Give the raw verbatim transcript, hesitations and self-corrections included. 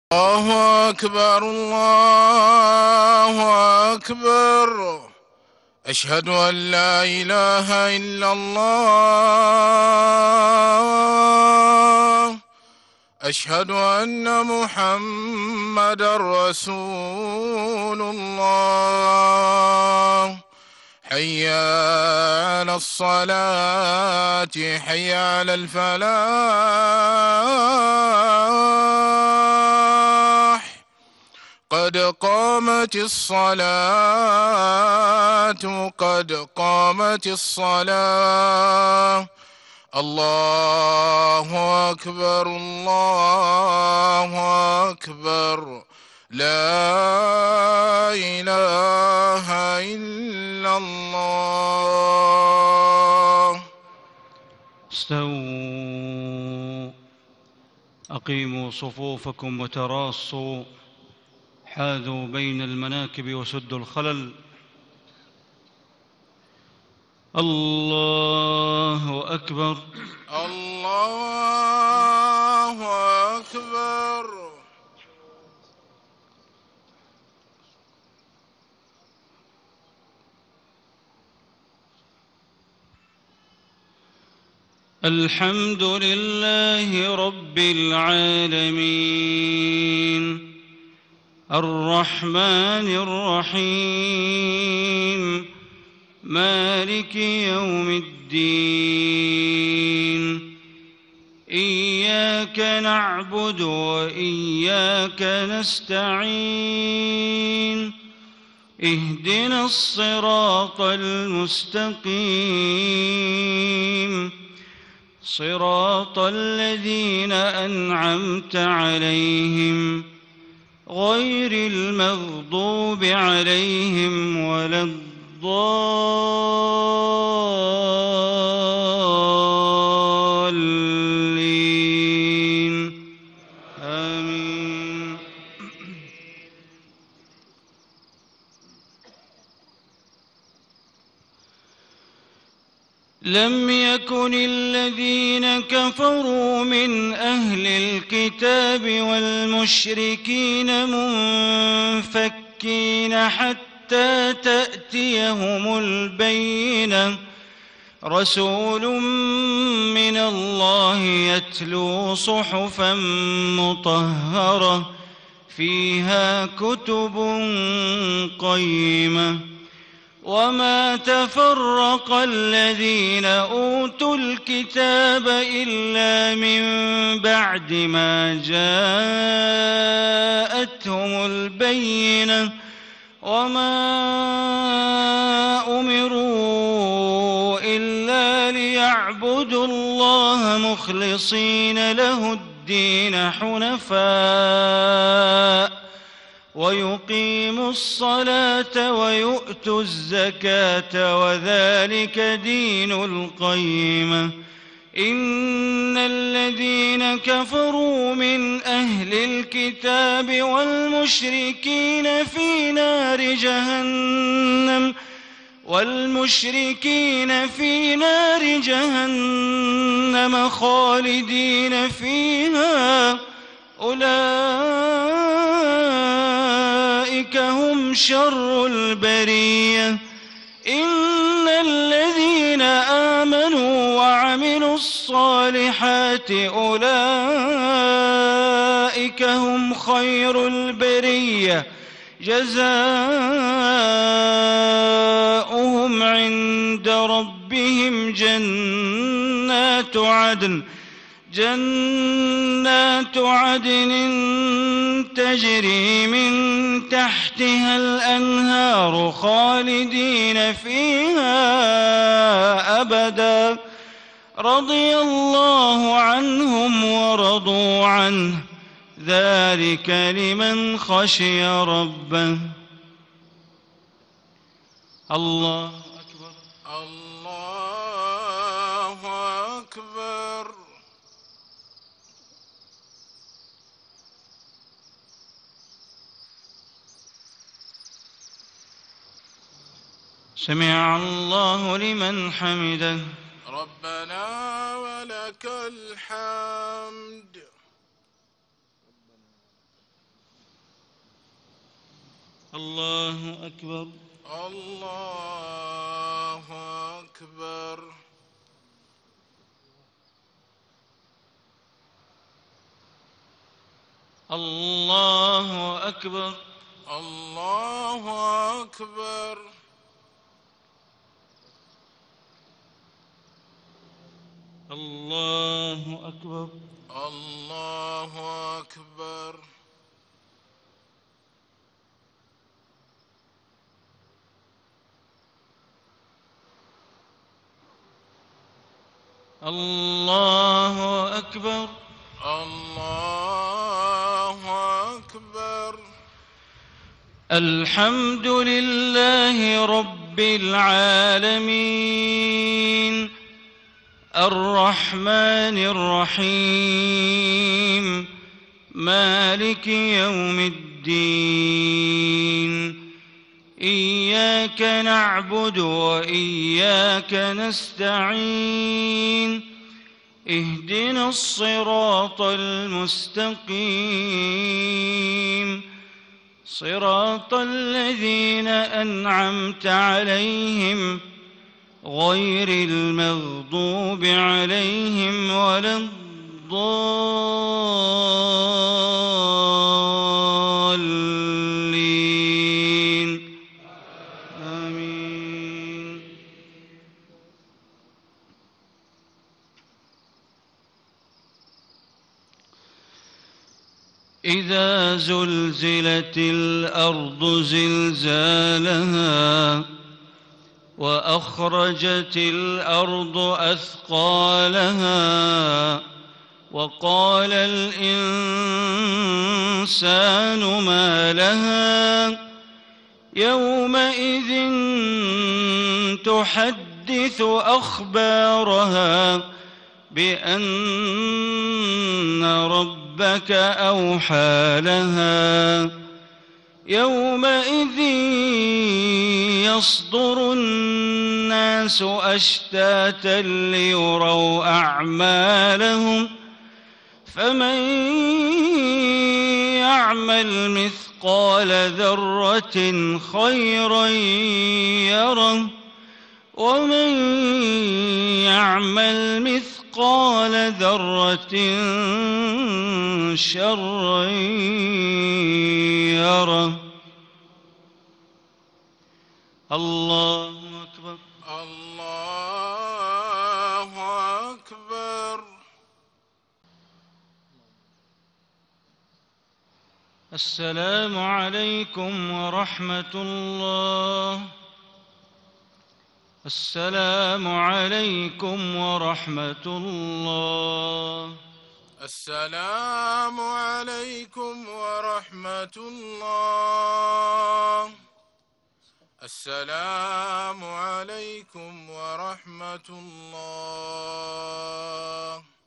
الله أكبر الله أكبر. أشهد أن لا إله إلا الله. أشهد أن محمدًا رسول الله. حي على الصلاة حي على الفلاح. قد قامت الصلاة قد قامت الصلاة. الله أكبر الله أكبر. لا إله إلا الله. استووا، أقيموا صفوفكم وتراصوا، حاذوا بين المناكب وسدوا الخلل. الله أكبر الله أكبر. الحمد لله رب العالمين، الرحمن الرحيم، مالك يوم الدين. إياك نعبد وإياك نستعين، اهدنا الصراط المستقيم، صراط الذين أنعمت عليهم غير المغضوب عليهم ولا الضالين. آمين. لم يكن الذين كفروا من أهل الكتاب والمشركين منفكين حتى تأتيهم البينة. رسول من الله يتلو صحفا مطهرة فيها كتب قيمة. وما تفرق الذين أوتوا الكتاب إلا من بعد ما جاءتهم البينة. وما أمروا إلا ليعبدوا الله مخلصين له الدين حنفاء ويقيموا الصلاة ويؤتوا الزكاة وذلك دين القيمة. إن الذين كفروا من أهل الكتاب والمشركين في نار جهنم والمشركين في نار جهنم خالدين فيها، أولئك هم شر البرية. إن الذين آمنوا وعملوا الصالحات أولئك هم خير البرية، جزاؤهم عند ربهم جنات عدن جنات عدن تجري من تحتها الأنهار خالدين فيها أبدا، رضي الله عنهم ورضوا عنه، ذلك لمن خشي ربه. الله أكبر الله أكبر. سمع الله لمن حمده. ربنا ولك الحمد. الله أكبر. الله أكبر. الله أكبر. الله أكبر. الله أكبر. الله أكبر. الله أكبر. الله أكبر. الحمد لله رب العالمين الرحمن الرحيم مالك يوم الدين إياك نعبد وإياك نستعين اهدنا الصراط المستقيم صراط الذين أنعمت عليهم غير المغضوب عليهم ولا الضالين آمين. إذا زلزلت الأرض زلزالها وأخرجت الأرض أثقالها وقال الإنسان ما لها يومئذ تحدث أخبارها بأن ربك أوحى لها يومئذ يصدر الناس أشتاتا ليروا أعمالهم فمن يعمل مثقال ذرة خيرا يره ومن يعمل مثقال ذرة شرا يره. الله أكبر. الله أكبر. السلام عليكم ورحمة الله. السلام عليكم ورحمة الله. السلام عليكم ورحمة الله. السلام عليكم ورحمة الله.